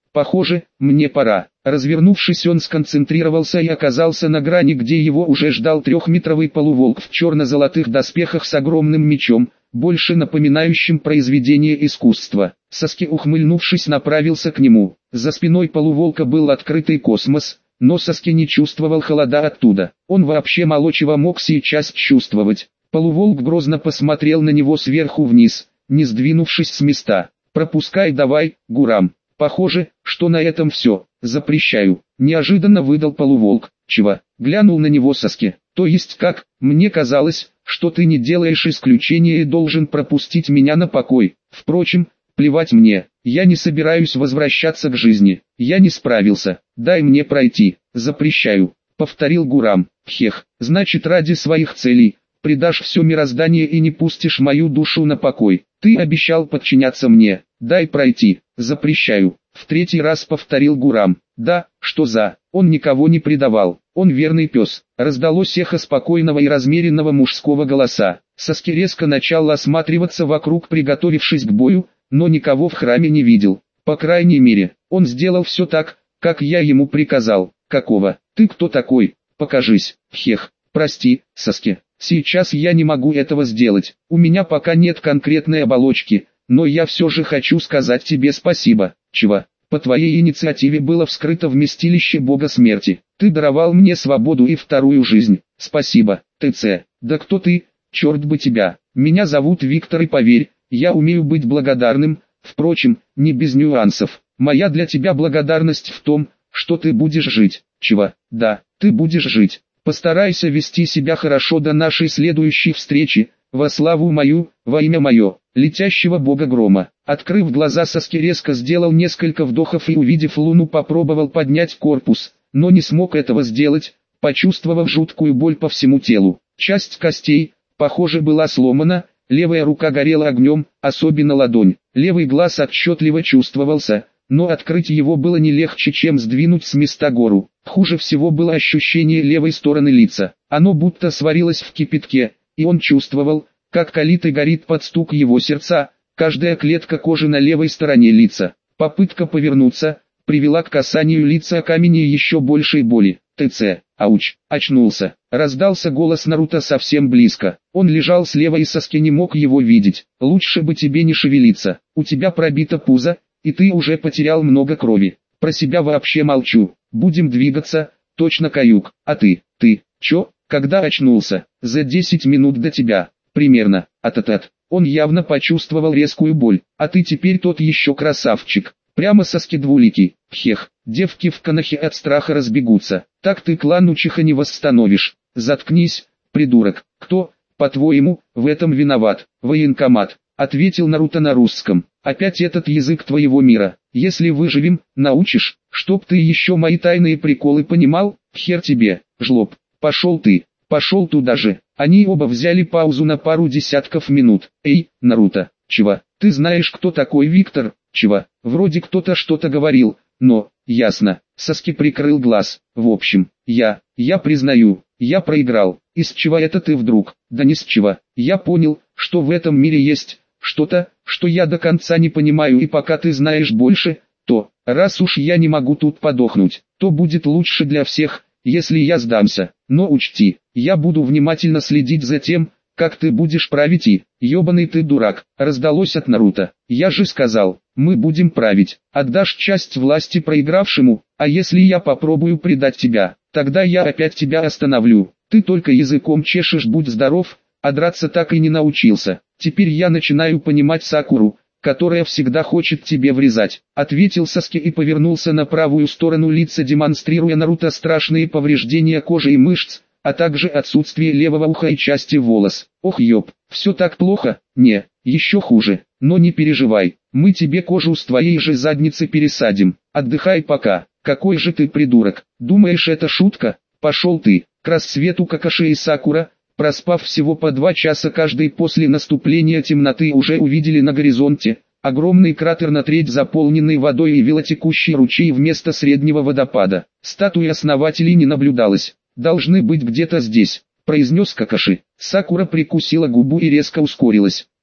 Похоже, мне пора. Развернувшись, он сконцентрировался и оказался на грани, где его уже ждал трехметровый полуволк в черно-золотых доспехах с огромным мечом, больше напоминающим произведение искусства. Саски, ухмыльнувшись, направился к нему. За спиной полуволка был открытый космос, но Саски не чувствовал холода оттуда. Он вообще мало чего мог сейчас чувствовать. Полуволк грозно посмотрел на него сверху вниз, не сдвинувшись с места. «Пропускай давай, Гурам. Похоже, что на этом все. Запрещаю». Неожиданно выдал полуволк. «Чего?» Глянул на него Саски. «То есть как? Мне казалось, что ты не делаешь исключения и должен пропустить меня на покой. Впрочем, плевать мне. Я не собираюсь возвращаться к жизни. Я не справился. Дай мне пройти». «Запрещаю», повторил Гурам. «Хех, значит ради своих целей предашь все мироздание и не пустишь мою душу на покой. Ты обещал подчиняться мне. Дай пройти». «Запрещаю», в третий раз повторил Гурам. «Да, что за...» Он никого не предавал. Он верный пес. Раздалось эхо спокойного и размеренного мужского голоса. Саски резко начал осматриваться вокруг, приготовившись к бою, но никого в храме не видел. По крайней мере, он сделал все так, как я ему приказал. «Какого? Ты кто такой? Покажись». «Хех, прости, Саски. Сейчас я не могу этого сделать. У меня пока нет конкретной оболочки, но я все же хочу сказать тебе спасибо». «Чего?» «По твоей инициативе было вскрыто вместилище бога смерти. Ты даровал мне свободу и вторую жизнь. Спасибо, ТЦ». «Да кто ты? Черт бы тебя. Меня зовут Виктор, и поверь, я умею быть благодарным, впрочем, не без нюансов. Моя для тебя благодарность в том, что ты будешь жить». «Чего?» «Да, ты будешь жить. Постарайся вести себя хорошо до нашей следующей встречи, во славу мою, во имя мое, летящего бога грома». Открыв глаза, Саски резко сделал несколько вдохов и, увидев луну, попробовал поднять корпус, но не смог этого сделать, почувствовав жуткую боль по всему телу. Часть костей, похоже, была сломана, левая рука горела огнем, особенно ладонь. Левый глаз отчетливо чувствовался, но открыть его было не легче, чем сдвинуть с места гору. Хуже всего было ощущение левой стороны лица. Оно будто сварилось в кипятке, и он чувствовал, как калит и горит под стук его сердца, каждая клетка кожи на левой стороне лица. Попытка повернуться привела к касанию лица о камень и еще большей боли. «ТЦ, ауч!» Очнулся. Раздался голос Наруто совсем близко. Он лежал слева, и Саски не мог его видеть. «Лучше бы тебе не шевелиться. У тебя пробито пузо, и ты уже потерял много крови. Про себя вообще молчу. Будем двигаться, точно каюк. А ты, ты, чё, когда очнулся?» «За десять минут до тебя. Примерно. Ататат». Он явно почувствовал резкую боль. «А ты теперь тот еще красавчик. Прямо Саски двуликий. Хех, девки в Канахе от страха разбегутся. Так ты клан Учиха не восстановишь. Заткнись, придурок. Кто, по-твоему, в этом виноват?» «Военкомат», ответил Наруто на русском. «Опять этот язык твоего мира. Если выживем, научишь, чтоб ты еще мои тайные приколы понимал? Хер тебе, жлоб. Пошел ты, пошел туда же». Они оба взяли паузу на пару десятков минут. «Эй, Наруто, чего? Ты знаешь, кто такой Виктор?» «Чего? Вроде кто-то что-то говорил, но, ясно». Саски прикрыл глаз. «В общем, я, я признаю, я проиграл». «Из чего это ты вдруг?» «Да ни с чего. Я понял, что в этом мире есть что-то, что я до конца не понимаю, и пока ты знаешь больше, то, раз уж я не могу тут подохнуть, то будет лучше для всех, если я сдамся. Но учти, я буду внимательно следить за тем, как ты будешь править и... Ёбаный ты дурак», раздалось от Наруто. «Я же сказал, мы будем править. Отдашь часть власти проигравшему, а если я попробую предать тебя, тогда я опять тебя остановлю. Ты только языком чешешь, будь здоров, а драться так и не научился. Теперь я начинаю понимать Сакуру, которая всегда хочет тебе врезать», ответил Саски и повернулся на правую сторону лица, демонстрируя Наруто страшные повреждения кожи и мышц, а также отсутствие левого уха и части волос. «Ох ёб, все так плохо?» «Не, еще хуже, но не переживай, мы тебе кожу с твоей же задницы пересадим. Отдыхай пока». «Какой же ты придурок, думаешь, это шутка? Пошел ты». К рассвету Какаши и Сакура, проспав всего по два часа каждый после наступления темноты, уже увидели на горизонте огромный кратер, на треть заполненный водой и велотекущий ручей вместо среднего водопада. Статуи основателей не наблюдалось. «Должны быть где-то здесь», произнес Какаши. Сакура прикусила губу и резко ускорилась.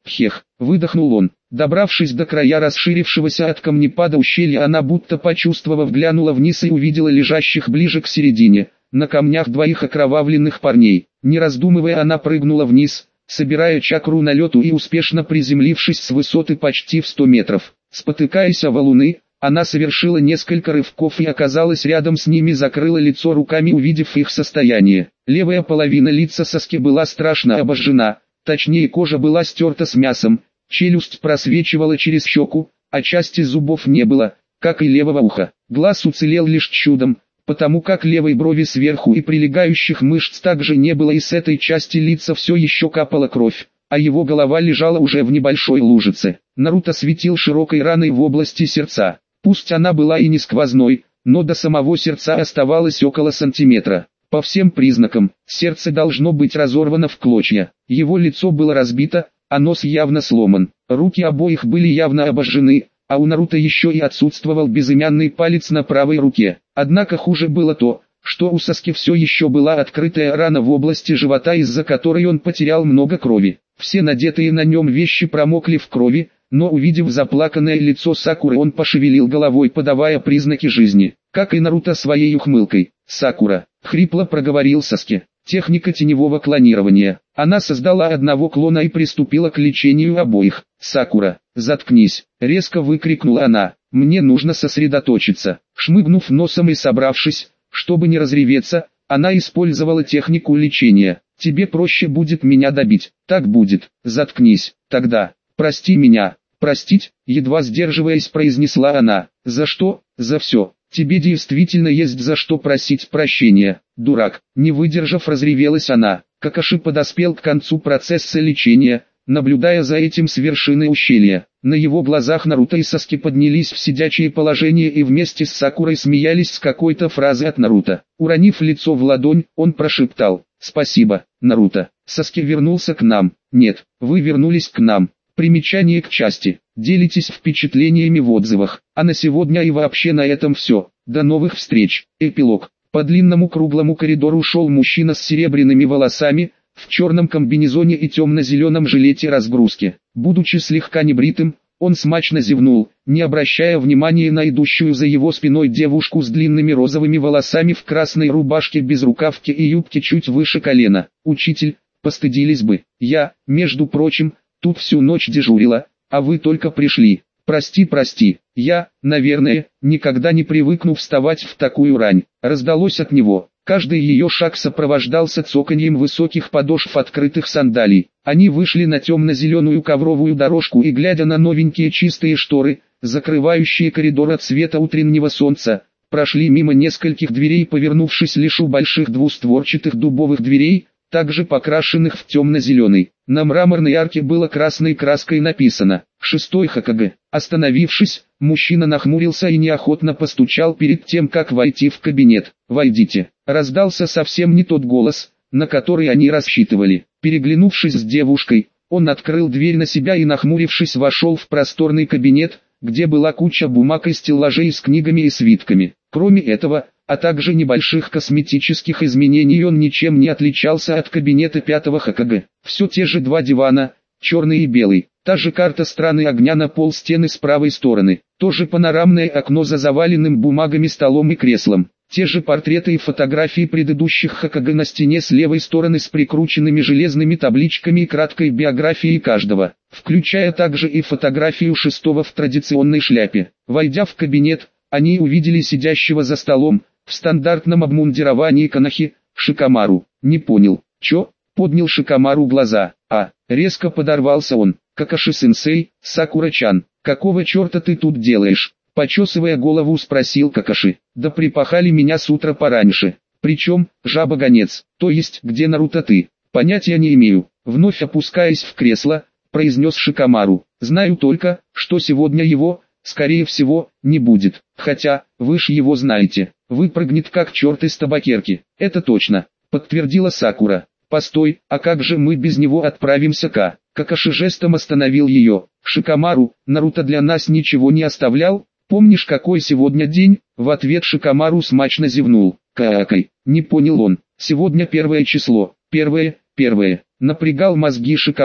Хех, выдохнул он. Добравшись до края расширившегося от камнепада ущелья, она будто почувствовав глянула вниз и увидела лежащих ближе к середине, на камнях двоих окровавленных парней. Не раздумывая, она прыгнула вниз, собирая чакру на лету и успешно приземлившись с высоты почти в сто метров. Спотыкаясь о валуны, она совершила несколько рывков и оказалась рядом с ними, закрыла лицо руками, увидев их состояние. Левая половина лица Саски была страшно обожжена, точнее кожа была стерта с мясом, челюсть просвечивала через щеку, а части зубов не было, как и левого уха. Глаз уцелел лишь чудом, потому как левой брови сверху и прилегающих мышц также не было, и с этой части лица все еще капала кровь, а его голова лежала уже в небольшой лужице. Наруто светил широкой раной в области сердца. Пусть она была и не сквозной, но до самого сердца оставалось около сантиметра. По всем признакам, сердце должно быть разорвано в клочья. Его лицо было разбито, а нос явно сломан. Руки обоих были явно обожжены, а у Наруто еще и отсутствовал безымянный палец на правой руке. Однако хуже было то, что у Саски все еще была открытая рана в области живота, из-за которой он потерял много крови. Все надетые на нем вещи промокли в крови, но увидев заплаканное лицо Сакуры, он пошевелил головой, подавая признаки жизни, как и Наруто своей ухмылкой. «Сакура», — хрипло проговорил Саски. «Техника теневого клонирования». Она создала одного клона и приступила к лечению обоих. «Сакура, заткнись», — резко выкрикнула она. «Мне нужно сосредоточиться». Шмыгнув носом и собравшись, чтобы не разреветься, она использовала технику лечения. «Тебе проще будет меня добить». «Так будет. Заткнись. Тогда. Прости меня». «Простить?» — едва сдерживаясь, произнесла она. «За что?» «За все. Тебе действительно есть за что просить прощения, дурак». Не выдержав, разревелась она. Какаши подоспел к концу процесса лечения, наблюдая за этим с вершины ущелья. На его глазах Наруто и Саски поднялись в сидячее положение и вместе с Сакурой смеялись с какой-то фразы от Наруто. Уронив лицо в ладонь, он прошептал: «Спасибо, Наруто. Саски вернулся к нам». «Нет, вы вернулись к нам». Примечание к части. Делитесь впечатлениями в отзывах. А на сегодня и вообще на этом все. До новых встреч. Эпилог. По длинному круглому коридору шел мужчина с серебряными волосами, в черном комбинезоне и темно-зеленом жилете разгрузки. Будучи слегка небритым, он смачно зевнул, не обращая внимания на идущую за его спиной девушку с длинными розовыми волосами в красной рубашке без рукавки и юбке чуть выше колена. «Учитель, постыдились бы. Я, между прочим, тут всю ночь дежурила, а вы только пришли. Прости, прости, я, наверное, никогда не привыкну вставать в такую рань». Раздалось от него. Каждый ее шаг сопровождался цоканьем высоких подошв открытых сандалий. Они вышли на темно-зеленую ковровую дорожку и, глядя на новенькие чистые шторы, закрывающие коридор от света утреннего солнца, прошли мимо нескольких дверей, повернувшись лишь у больших двустворчатых дубовых дверей, также покрашенных в темно-зеленый. На мраморной арке было красной краской написано «Шестой Хокаге». Остановившись, мужчина нахмурился и неохотно постучал перед тем, как войти в кабинет. «Войдите». Раздался совсем не тот голос, на который они рассчитывали. Переглянувшись с девушкой, он открыл дверь на себя и, нахмурившись, вошел в просторный кабинет, где была куча бумаг и стеллажей с книгами и свитками. Кроме этого, а также небольших косметических изменений, он ничем не отличался от кабинета пятого Хокаге. Все те же два дивана, черный и белый, та же карта страны огня на пол стены с правой стороны, то же панорамное окно за заваленным бумагами столом и креслом, те же портреты и фотографии предыдущих Хокаге на стене с левой стороны с прикрученными железными табличками и краткой биографией каждого, включая также и фотографию шестого в традиционной шляпе. Войдя в кабинет, они увидели сидящего за столом, в стандартном обмундировании Канахи, Шикамару. «Не понял, чё?» — поднял Шикамару глаза. «А», — резко подорвался он. «Какаши-сенсей, Сакура-чан, какого черта ты тут делаешь?» Почесывая голову, спросил Какаши. «Да припахали меня с утра пораньше. Причем, жаба-гонец, то есть, где Наруто ты?» «Понятия не имею». Вновь опускаясь в кресло, произнес Шикамару. «Знаю только, что сегодня его, скорее всего, не будет. Хотя, вы ж его знаете. Выпрыгнет как черт из табакерки». «Это точно», — подтвердила Сакура. «Постой, а как же мы без него отправимся к...» Какаши жестом остановил ее. «Шикамару, Наруто для нас ничего не оставлял? Помнишь, какой сегодня день?» В ответ Шикамару смачно зевнул. «Какой?» — не понял он. «Сегодня первое число. Первое, первое». Напрягал мозги Шикамару.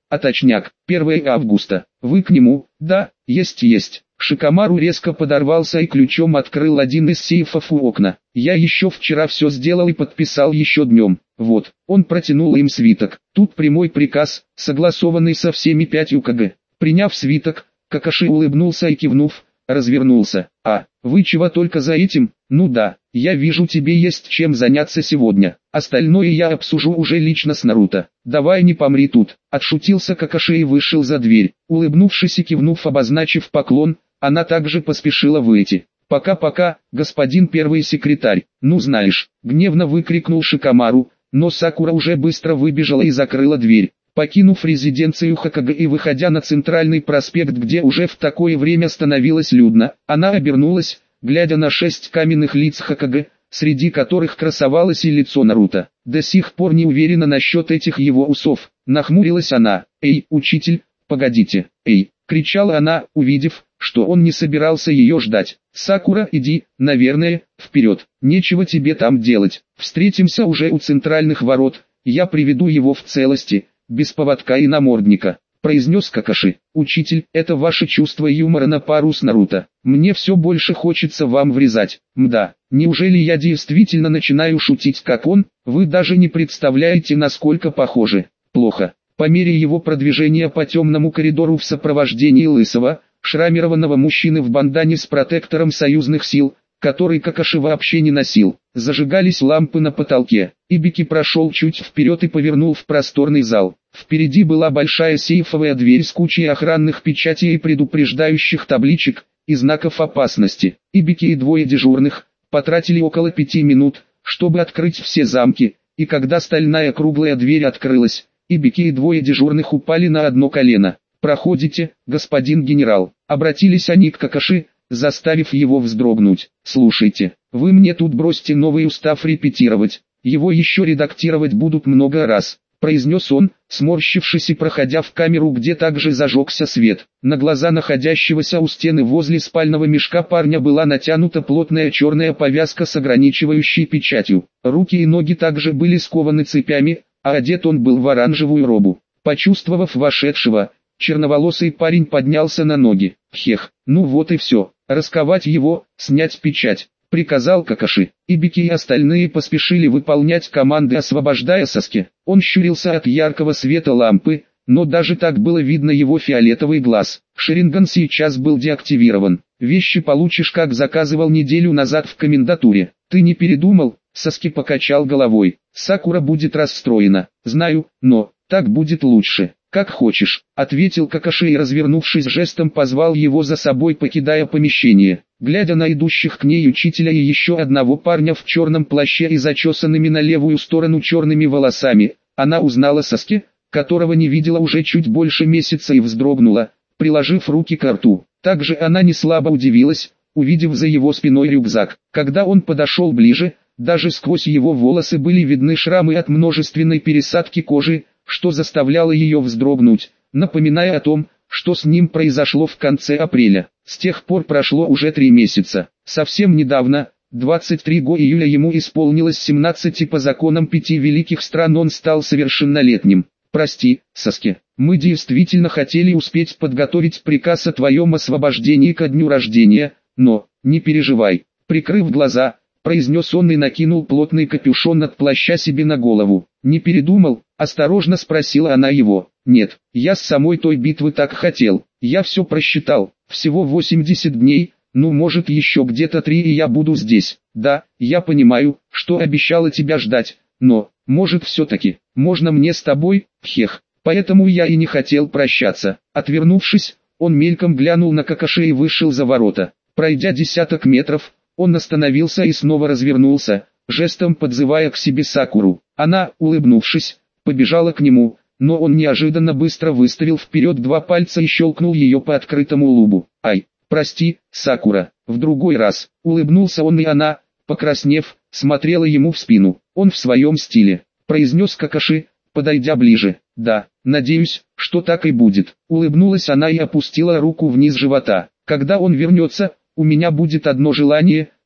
а точняк, первое августа. Вы к нему? Да, есть есть. Шикомару резко подорвался и ключом открыл один из сейфов у окна. Я еще вчера все сделал и подписал еще днем. Вот, он протянул им свиток. Тут прямой приказ, согласованный со всеми пятью КГ. Приняв свиток, Какаши улыбнулся и кивнув, развернулся. А, вы чего только за этим? Ну да, я вижу, тебе есть чем заняться сегодня. Остальное я обсужу уже лично с Наруто. Давай не помри тут. Отшутился Какаши и вышел за дверь. Улыбнувшись и кивнув, обозначив поклон, она также поспешила выйти. «Пока-пока, господин первый секретарь, ну знаешь», — гневно выкрикнул Шикомару, но Сакура уже быстро выбежала и закрыла дверь. Покинув резиденцию Хокаге и выходя на центральный проспект, где уже в такое время становилось людно, она обернулась, глядя на шесть каменных лиц Хокаге, среди которых красовалось и лицо Наруто. До сих пор не уверена насчет этих его усов. Нахмурилась она. «Эй, учитель, погодите, эй!» — кричала она, увидев, что он не собирался ее ждать. «Сакура, иди, наверное, вперед, нечего тебе там делать. Встретимся уже у центральных ворот, я приведу его в целости, без поводка и намордника», — произнес Какаши. «Учитель, это ваше чувство юмора на пару с Наруто. Мне все больше хочется вам врезать. Мда, неужели я действительно начинаю шутить как он? Вы даже не представляете, насколько похожи. Плохо». По мере его продвижения по темному коридору в сопровождении лысого, шрамированного мужчины в бандане с протектором союзных сил, который Какаши вообще не носил, зажигались лампы на потолке. Ибики прошел чуть вперед и повернул в просторный зал. Впереди была большая сейфовая дверь с кучей охранных печатей и предупреждающих табличек, и знаков опасности. Ибики и двое дежурных потратили около пяти минут, чтобы открыть все замки, и когда стальная круглая дверь открылась, Ибики и двое дежурных упали на одно колено. «Проходите, господин генерал», — обратились они к Какаши, заставив его вздрогнуть. «Слушайте, вы мне тут бросьте новый устав репетировать, его еще редактировать будут много раз», — произнес он, сморщившись и проходя в камеру, где также зажегся свет. На глаза находящегося у стены возле спального мешка парня была натянута плотная черная повязка с ограничивающей печатью. Руки и ноги также были скованы цепями, а одет он был в оранжевую робу. Почувствовав вошедшего, черноволосый парень поднялся на ноги. «Хех, ну вот и все, расковать его, снять печать», — приказал Какаши. Ибики и остальные поспешили выполнять команды, освобождая Саски. Он щурился от яркого света лампы, но даже так было видно его фиолетовый глаз. Шаринган сейчас был деактивирован. «Вещи получишь, как заказывал неделю назад в комендатуре. Ты не передумал?» Саски покачал головой. «Сакура будет расстроена. Знаю, но так будет лучше. Как хочешь», — ответил Какаши и, развернувшись, жестом позвал его за собой, покидая помещение. Глядя на идущих к ней учителя и еще одного парня в черном плаще и зачесанными на левую сторону черными волосами, она узнала Саски, которого не видела уже чуть больше месяца, и вздрогнула, приложив руки к рту. Также она не слабо удивилась, увидев за его спиной рюкзак. Когда он подошел ближе, даже сквозь его волосы были видны шрамы от множественной пересадки кожи, что заставляло ее вздрогнуть, напоминая о том, что с ним произошло в конце апреля. С тех пор прошло уже три месяца. Совсем недавно, двадцать третьего июля, ему исполнилось семнадцать, и по законам пяти великих стран он стал совершеннолетним. «Прости, Саски, мы действительно хотели успеть подготовить приказ о твоем освобождении ко дню рождения, но, не переживай», — прикрыв глаза, произнес он и накинул плотный капюшон от плаща себе на голову. «Не передумал?» — осторожно спросила она его. «Нет, я с самой той битвы так хотел, я все просчитал, всего восемьдесят дней, ну может еще где-то три, и я буду здесь. Да, я понимаю, что обещала тебя ждать, но, может все-таки, можно мне с тобой, хех, поэтому я и не хотел прощаться». Отвернувшись, он мельком глянул на Какаши и вышел за ворота. Пройдя десяток метров, он остановился и снова развернулся, жестом подзывая к себе Сакуру. Она, улыбнувшись, побежала к нему, но он неожиданно быстро выставил вперед два пальца и щелкнул ее по открытому лбу. «Ай, прости, Сакура, в другой раз», — улыбнулся он, и она, покраснев, смотрела ему в спину. «Он в своем стиле», — произнес Какаши, подойдя ближе. «Да, надеюсь, что так и будет», — улыбнулась она и опустила руку вниз живота. «Когда он вернется, у меня будет одно желание,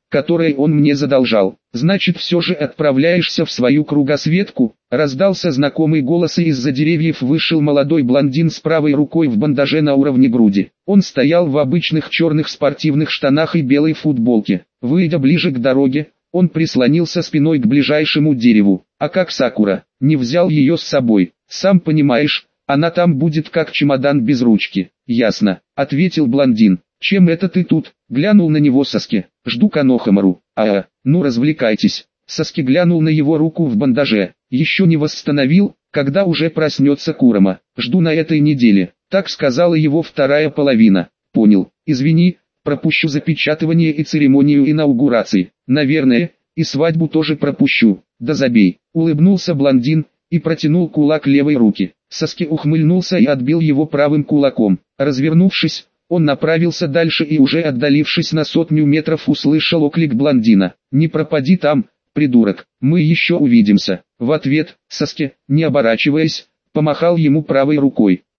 которые он мне задолжал. Значит, все же отправляешься в свою кругосветку? Раздался знакомый голос, и из-за деревьев вышел молодой блондин с правой рукой в бандаже на уровне груди. Он стоял в обычных черных спортивных штанах и белой футболке. Выйдя ближе к дороге, он прислонился спиной к ближайшему дереву. А как Сакура? Не взял ее с собой. Сам понимаешь, она там будет как чемодан без ручки. Ясно, ответил блондин. Чем это ты тут? Глянул на него Саски. Жду Канохамару. А, ну развлекайтесь. Саски глянул на его руку в бандаже. Еще не восстановил, когда уже проснется Курама. Жду на этой неделе. Так сказала его вторая половина. Понял. Извини, пропущу запечатывание и церемонию инаугурации. Наверное, и свадьбу тоже пропущу. Да забей. Улыбнулся блондин и протянул кулак левой руки. Саски ухмыльнулся и отбил его правым кулаком. Развернувшись, он направился дальше и, уже отдалившись на сотню метров, услышал оклик блондина. «Не пропади там, придурок, мы еще увидимся». В ответ, Саски, не оборачиваясь, помахал ему правой рукой.